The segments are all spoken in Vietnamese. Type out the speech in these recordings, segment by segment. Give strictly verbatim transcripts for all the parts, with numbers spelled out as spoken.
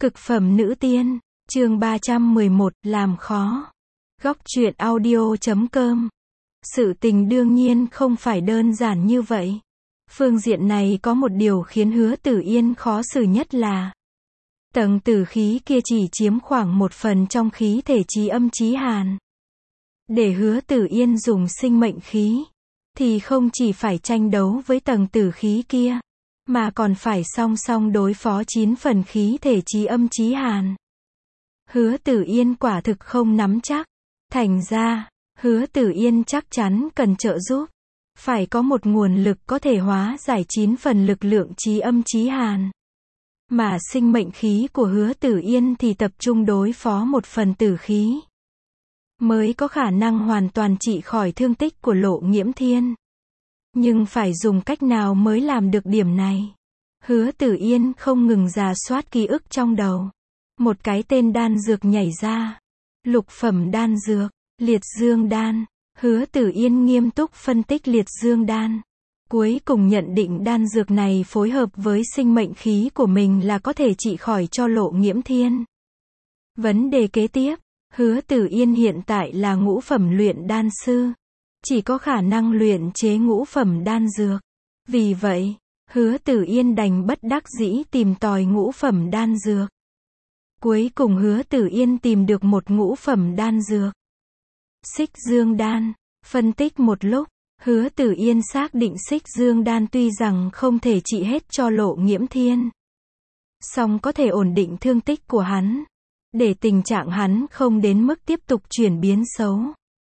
Cực phẩm nữ tiên, chương ba trăm mười một, làm khó. Góc truyện audio chấm com. Sự tình đương nhiên không phải đơn giản như vậy. Phương diện này có một điều khiến Hứa Tử Yên khó xử nhất là tầng tử khí kia chỉ chiếm khoảng một phần trong khí thể chí âm chí hàn. Để Hứa Tử Yên dùng sinh mệnh khí, thì không chỉ phải tranh đấu với tầng tử khí kia, mà còn phải song song đối phó chín phần khí thể chí âm chí hàn. Hứa Tử Yên quả thực không nắm chắc. Thành ra, Hứa Tử Yên chắc chắn cần trợ giúp. Phải có một nguồn lực có thể hóa giải chín phần lực lượng chí âm chí hàn. Mà sinh mệnh khí của Hứa Tử Yên thì tập trung đối phó một phần tử khí, mới có khả năng hoàn toàn trị khỏi thương tích của Lộ Nghiễm Thiên. Nhưng phải dùng cách nào mới làm được điểm này? Hứa Tử Yên không ngừng rà soát ký ức trong đầu. Một cái tên đan dược nhảy ra. Lục phẩm đan dược, liệt dương đan. Hứa Tử Yên nghiêm túc phân tích liệt dương đan. Cuối cùng nhận định đan dược này phối hợp với sinh mệnh khí của mình là có thể trị khỏi cho Lộ Nghiễm Thiên. Vấn đề kế tiếp, Hứa Tử Yên hiện tại là ngũ phẩm luyện đan sư. Chỉ có khả năng luyện chế ngũ phẩm đan dược. Vì vậy, Hứa Tử Yên đành bất đắc dĩ tìm tòi ngũ phẩm đan dược. Cuối cùng Hứa Tử Yên tìm được một ngũ phẩm đan dược. Xích dương đan. Phân tích một lúc, Hứa Tử Yên xác định xích dương đan tuy rằng không thể trị hết cho Lộ Nghiễm Thiên, song có thể ổn định thương tích của hắn, để tình trạng hắn không đến mức tiếp tục chuyển biến xấu.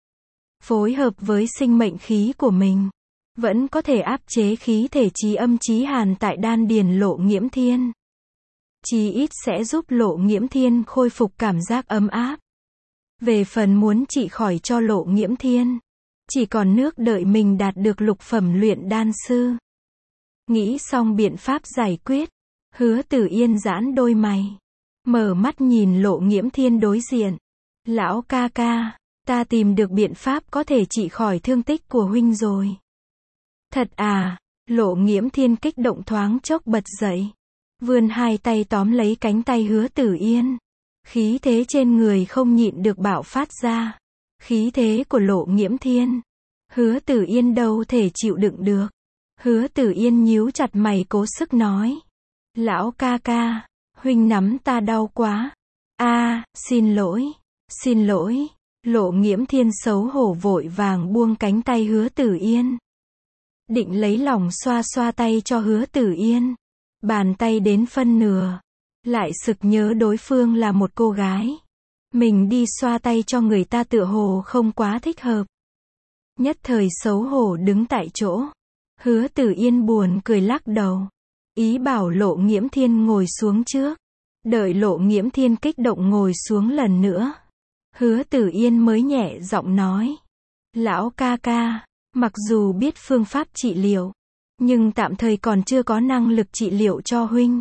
Phối hợp với sinh mệnh khí của mình, vẫn có thể áp chế khí thể chí âm chí hàn tại đan điền Lộ Nghiễm Thiên. Chí ít sẽ giúp Lộ Nghiễm Thiên khôi phục cảm giác ấm áp. Về phần muốn trị khỏi cho Lộ Nghiễm Thiên, chỉ còn nước đợi mình đạt được lục phẩm luyện đan sư. Nghĩ xong biện pháp giải quyết, Hứa Tử Yên giãn đôi mày, mở mắt nhìn Lộ Nghiễm Thiên đối diện. Lão ca ca, ta tìm được biện pháp có thể trị khỏi thương tích của huynh rồi. Thật à? Lộ Nghiễm Thiên kích động thoáng chốc bật dậy, vươn hai tay tóm lấy cánh tay Hứa Tử Yên. Khí thế trên người không nhịn được bạo phát ra. Khí thế của Lộ Nghiễm Thiên, Hứa Tử Yên đâu thể chịu đựng được. Hứa Tử Yên nhíu chặt mày cố sức nói. Lão ca ca, huynh nắm ta đau quá. A, à, xin lỗi, xin lỗi. Lộ Nghiễm Thiên xấu hổ vội vàng buông cánh tay Hứa Tử Yên. Định lấy lòng xoa xoa tay cho Hứa Tử Yên. Bàn tay đến phân nửa, lại sực nhớ đối phương là một cô gái. Mình đi xoa tay cho người ta tựa hồ không quá thích hợp. Nhất thời xấu hổ đứng tại chỗ. Hứa Tử Yên buồn cười lắc đầu, ý bảo Lộ Nghiễm Thiên ngồi xuống trước. Đợi Lộ Nghiễm Thiên kích động ngồi xuống lần nữa, Hứa Tử Yên mới nhẹ giọng nói. Lão ca ca, mặc dù biết phương pháp trị liệu, nhưng tạm thời còn chưa có năng lực trị liệu cho huynh.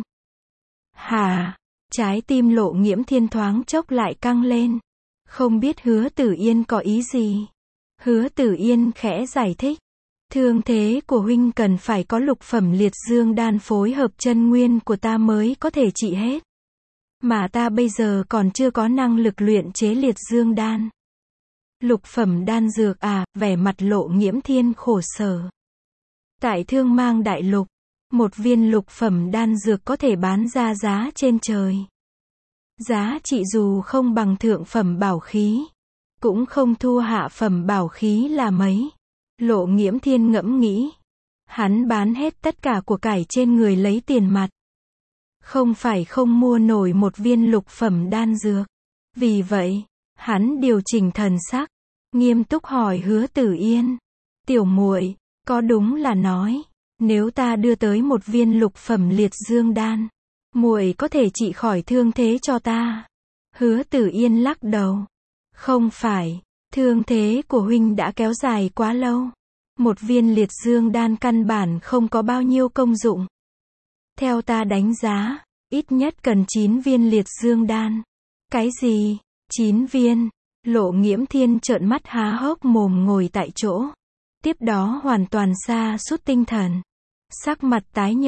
Hả? Trái tim Lộ Nghiễm Thiên thoáng chốc lại căng lên. Không biết Hứa Tử Yên có ý gì. Hứa Tử Yên khẽ giải thích. Thương thế của huynh cần phải có lục phẩm liệt dương đan phối hợp chân nguyên của ta mới có thể trị hết. Mà ta bây giờ còn chưa có năng lực luyện chế liệt dương đan. Lục phẩm đan dược à? Vẻ mặt Lộ Nghiễm Thiên khổ sở. Tại Thương Mang Đại Lục, một viên lục phẩm đan dược có thể bán ra giá trên trời. Giá trị dù không bằng thượng phẩm bảo khí, cũng không thua hạ phẩm bảo khí là mấy. Lộ Nghiễm Thiên ngẫm nghĩ. Hắn bán hết tất cả của cải trên người lấy tiền mặt. Không phải không mua nổi một viên lục phẩm đan dược. Vì vậy, hắn điều chỉnh thần sắc, nghiêm túc hỏi Hứa Tử Yên. Tiểu muội, có đúng là nói, nếu ta đưa tới một viên lục phẩm liệt dương đan, muội có thể trị khỏi thương thế cho ta? Hứa Tử Yên lắc đầu. Không phải, thương thế của huynh đã kéo dài quá lâu. Một viên liệt dương đan căn bản không có bao nhiêu công dụng. Theo ta đánh giá, ít nhất cần chín viên liệt dương đan. Cái gì? chín viên? Lộ Nghiễm Thiên trợn mắt há hốc mồm ngồi tại chỗ. Tiếp đó hoàn toàn sa sút tinh thần. Sắc mặt tái nhợt,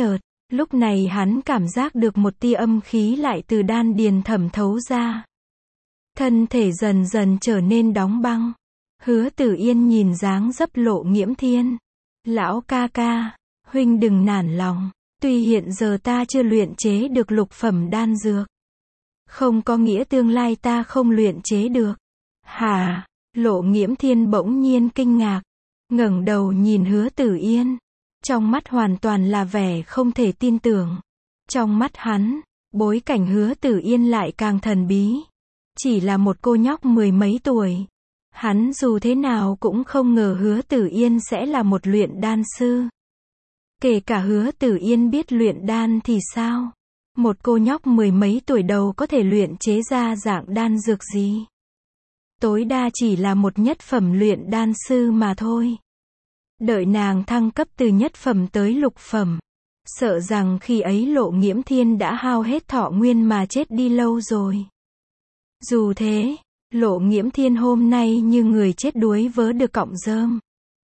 Lúc này hắn cảm giác được một tia âm khí lại từ đan điền thẩm thấu ra. Thân thể dần dần trở nên đóng băng. Hứa Tử Yên nhìn dáng dấp Lộ Nghiễm Thiên. Lão ca ca, huynh đừng nản lòng. Tuy hiện giờ ta chưa luyện chế được lục phẩm đan dược. Không có nghĩa tương lai ta không luyện chế được. Hả? Lộ Nghiễm Thiên bỗng nhiên kinh ngạc. Ngẩng đầu nhìn Hứa Tử Yên. Trong mắt hoàn toàn là vẻ không thể tin tưởng. Trong mắt hắn, bối cảnh Hứa Tử Yên lại càng thần bí. Chỉ là một cô nhóc mười mấy tuổi. Hắn dù thế nào cũng không ngờ Hứa Tử Yên sẽ là một luyện đan sư. Kể cả Hứa Tử Yên biết luyện đan thì sao? Một cô nhóc mười mấy tuổi đầu có thể luyện chế ra dạng đan dược gì? Tối đa chỉ là một nhất phẩm luyện đan sư mà thôi. Đợi nàng thăng cấp từ nhất phẩm tới lục phẩm. Sợ rằng khi ấy Lộ Nghiễm Thiên đã hao hết thọ nguyên mà chết đi lâu rồi. Dù thế, Lộ Nghiễm Thiên hôm nay như người chết đuối vớ được cọng rơm.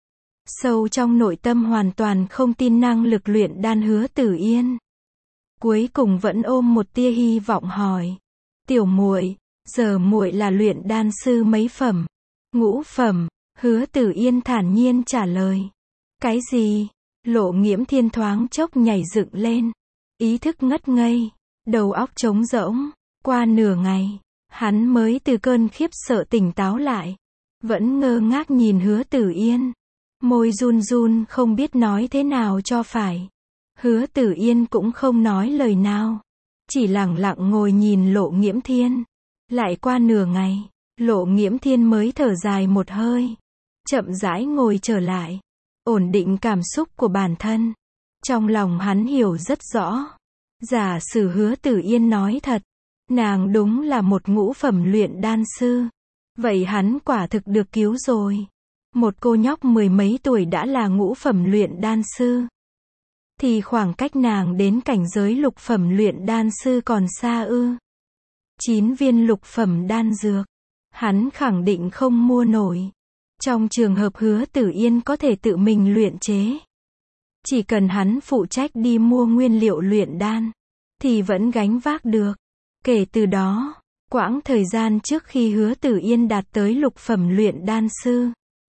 Sâu trong nội tâm hoàn toàn không tin năng lực luyện đan Hứa Tử Yên. Cuối cùng vẫn ôm một tia hy vọng hỏi. Tiểu muội, giờ muội là luyện đan sư mấy phẩm? Ngũ phẩm, Hứa Tử Yên thản nhiên trả lời. Cái gì? Lộ Nghiễm Thiên thoáng chốc nhảy dựng lên. Ý thức ngất ngây, đầu óc trống rỗng. Qua nửa ngày, hắn mới từ cơn khiếp sợ tỉnh táo lại. Vẫn ngơ ngác nhìn Hứa Tử Yên. Môi run run không biết nói thế nào cho phải. Hứa Tử Yên cũng không nói lời nào. Chỉ lặng lặng ngồi nhìn Lộ Nghiễm Thiên. Lại qua nửa ngày, Lộ Nghiễm Thiên mới thở dài một hơi. Chậm rãi ngồi trở lại. Ổn định cảm xúc của bản thân. Trong lòng hắn hiểu rất rõ. Giả sử Hứa Tử Yên nói thật. Nàng đúng là một ngũ phẩm luyện đan sư. Vậy hắn quả thực được cứu rồi. Một cô nhóc mười mấy tuổi đã là ngũ phẩm luyện đan sư. Thì khoảng cách nàng đến cảnh giới lục phẩm luyện đan sư còn xa ư. Chín viên lục phẩm đan dược. Hắn khẳng định không mua nổi. Trong trường hợp Hứa Tử Yên có thể tự mình luyện chế. Chỉ cần hắn phụ trách đi mua nguyên liệu luyện đan. Thì vẫn gánh vác được. Kể từ đó, quãng thời gian trước khi Hứa Tử Yên đạt tới lục phẩm luyện đan sư.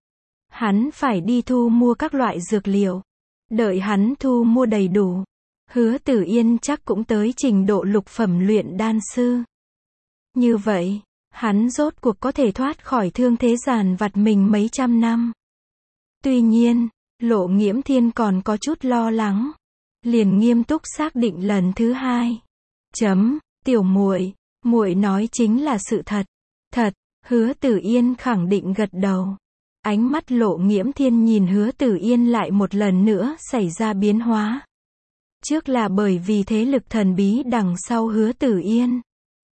Hắn phải đi thu mua các loại dược liệu. Đợi hắn thu mua đầy đủ. Hứa Tử Yên chắc cũng tới trình độ lục phẩm luyện đan sư. Như vậy, hắn rốt cuộc có thể thoát khỏi thương thế giàn vặt mình mấy trăm năm. Tuy nhiên, Lộ Nghiễm Thiên còn có chút lo lắng. Liền nghiêm túc xác định lần thứ hai. Chấm, tiểu muội, muội nói chính là sự thật. Thật, Hứa Tử Yên khẳng định gật đầu. Ánh mắt Lộ Nghiễm Thiên nhìn Hứa Tử Yên lại một lần nữa xảy ra biến hóa. Trước là bởi vì thế lực thần bí đằng sau Hứa Tử Yên.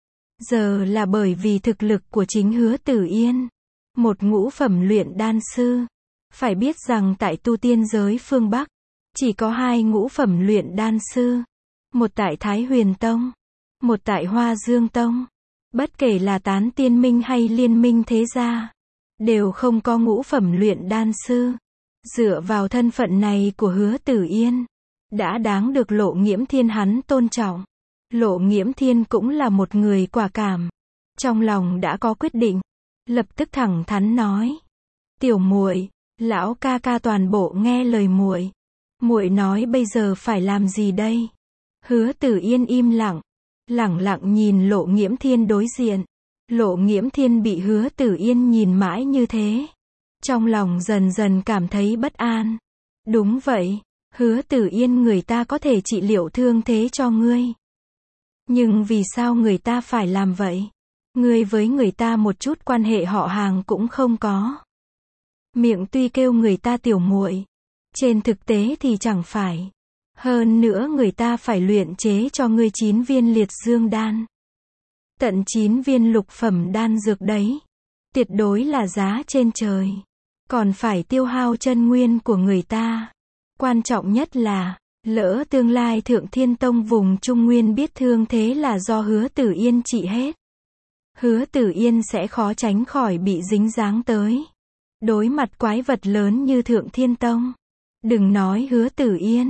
Giờ là bởi vì thực lực của chính Hứa Tử Yên. Một ngũ phẩm luyện đan sư. Phải biết rằng tại tu tiên giới phương Bắc, chỉ có hai ngũ phẩm luyện đan sư. Một tại Thái Huyền Tông, một tại Hoa Dương Tông. Bất kể là Tán Tiên Minh hay Liên Minh Thế Gia, đều không có ngũ phẩm luyện đan sư. Dựa vào thân phận này của Hứa Tử Yên, đã đáng được Lộ Nghiễm Thiên hắn tôn trọng. Lộ Nghiễm Thiên cũng là một người quả cảm. Trong lòng đã có quyết định. Lập tức thẳng thắn nói. Tiểu muội, lão ca ca toàn bộ nghe lời muội. Muội nói bây giờ phải làm gì đây? Hứa Tử Yên im lặng. Lẳng lặng nhìn Lộ Nghiễm Thiên đối diện. Lộ Nghiễm Thiên bị Hứa Tử Yên nhìn mãi như thế. Trong lòng dần dần cảm thấy bất an. Đúng vậy, Hứa Tử Yên người ta có thể trị liệu thương thế cho ngươi. Nhưng vì sao người ta phải làm vậy? Ngươi với người ta một chút quan hệ họ hàng cũng không có. Miệng tuy kêu người ta tiểu muội, trên thực tế thì chẳng phải. Hơn nữa người ta phải luyện chế cho ngươi chín viên liệt dương đan. Tận chín viên lục phẩm đan dược đấy. Tuyệt đối là giá trên trời. Còn phải tiêu hao chân nguyên của người ta. Quan trọng nhất là, lỡ tương lai Thượng Thiên Tông vùng Trung Nguyên biết thương thế là do Hứa Tử Yên trị hết. Hứa Tử Yên sẽ khó tránh khỏi bị dính dáng tới. Đối mặt quái vật lớn như Thượng Thiên Tông. Đừng nói Hứa Tử Yên.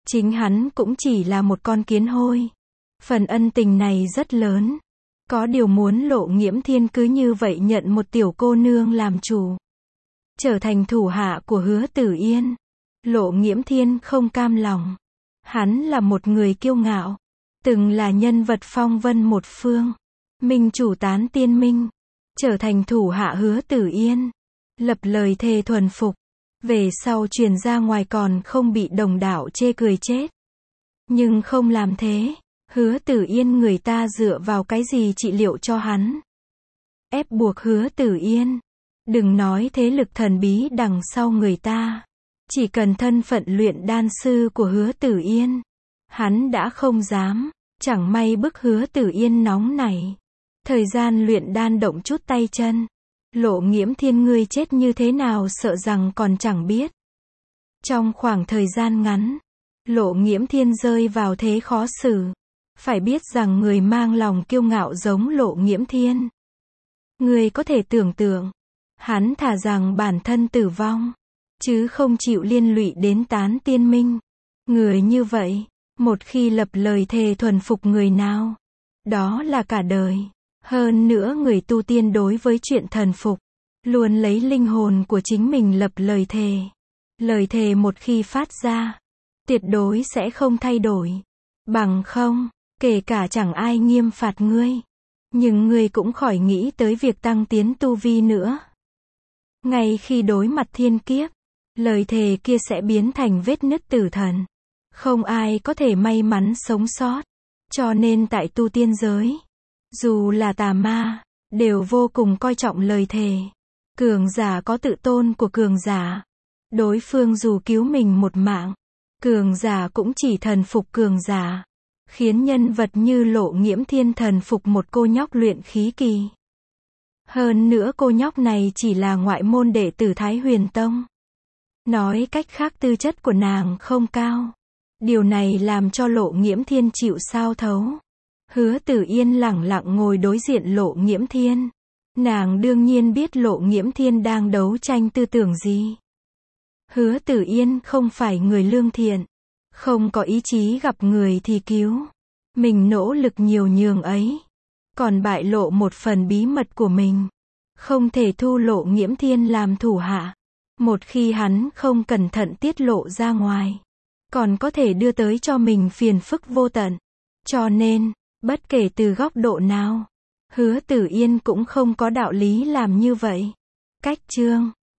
Chính hắn cũng chỉ là một con kiến hôi. Phần ân tình này rất lớn. Có điều muốn Lộ Nghiễm Thiên cứ như vậy nhận một tiểu cô nương làm chủ, trở thành thủ hạ của Hứa Tử Yên. Lộ Nghiễm Thiên không cam lòng. Hắn là một người kiêu ngạo, từng là nhân vật phong vân một phương, minh chủ tán tiên minh, trở thành thủ hạ Hứa Tử Yên, lập lời thề thuần phục, về sau truyền ra ngoài còn không bị đồng đạo chê cười chết. Nhưng không làm thế, Hứa Tử Yên người ta dựa vào cái gì trị liệu cho hắn? Ép buộc Hứa Tử Yên. Đừng nói thế lực thần bí đằng sau người ta. Chỉ cần thân phận luyện đan sư của Hứa Tử Yên, hắn đã không dám. Chẳng may bức Hứa Tử Yên nóng nảy. Thời gian luyện đan động chút tay chân. Lộ Nghiễm Thiên ngươi chết như thế nào sợ rằng còn chẳng biết. Trong khoảng thời gian ngắn, Lộ Nghiễm Thiên rơi vào thế khó xử. Phải biết rằng người mang lòng kiêu ngạo giống Lộ Nghiễm Thiên, người có thể tưởng tượng, hắn thà rằng bản thân tử vong, chứ không chịu liên lụy đến tán tiên minh. Người như vậy, một khi lập lời thề thuần phục người nào, đó là cả đời. Hơn nữa người tu tiên đối với chuyện thần phục, luôn lấy linh hồn của chính mình lập lời thề. Lời thề một khi phát ra, tuyệt đối sẽ không thay đổi. Bằng không, kể cả chẳng ai nghiêm phạt ngươi, nhưng ngươi cũng khỏi nghĩ tới việc tăng tiến tu vi nữa. Ngay khi đối mặt thiên kiếp, lời thề kia sẽ biến thành vết nứt tử thần. Không ai có thể may mắn sống sót. Cho nên tại tu tiên giới, dù là tà ma, đều vô cùng coi trọng lời thề. Cường giả có tự tôn của cường giả. Đối phương dù cứu mình một mạng, cường giả cũng chỉ thần phục cường giả. Khiến nhân vật như Lộ Nghiễm Thiên thần phục một cô nhóc luyện khí kỳ. Hơn nữa cô nhóc này chỉ là ngoại môn đệ tử Thái Huyền Tông. Nói cách khác tư chất của nàng không cao. Điều này làm cho Lộ Nghiễm Thiên chịu sao thấu. Hứa Tử Yên lẳng lặng ngồi đối diện Lộ Nghiễm Thiên. Nàng đương nhiên biết Lộ Nghiễm Thiên đang đấu tranh tư tưởng gì. Hứa Tử Yên không phải người lương thiện, không có ý chí gặp người thì cứu. Mình nỗ lực nhiều nhường ấy, còn bại lộ một phần bí mật của mình. Không thể thu Lộ Nghiễm Thiên làm thủ hạ. Một khi hắn không cẩn thận tiết lộ ra ngoài, còn có thể đưa tới cho mình phiền phức vô tận. Cho nên, bất kể từ góc độ nào, Hứa Tử Yên cũng không có đạo lý làm như vậy. Cách chương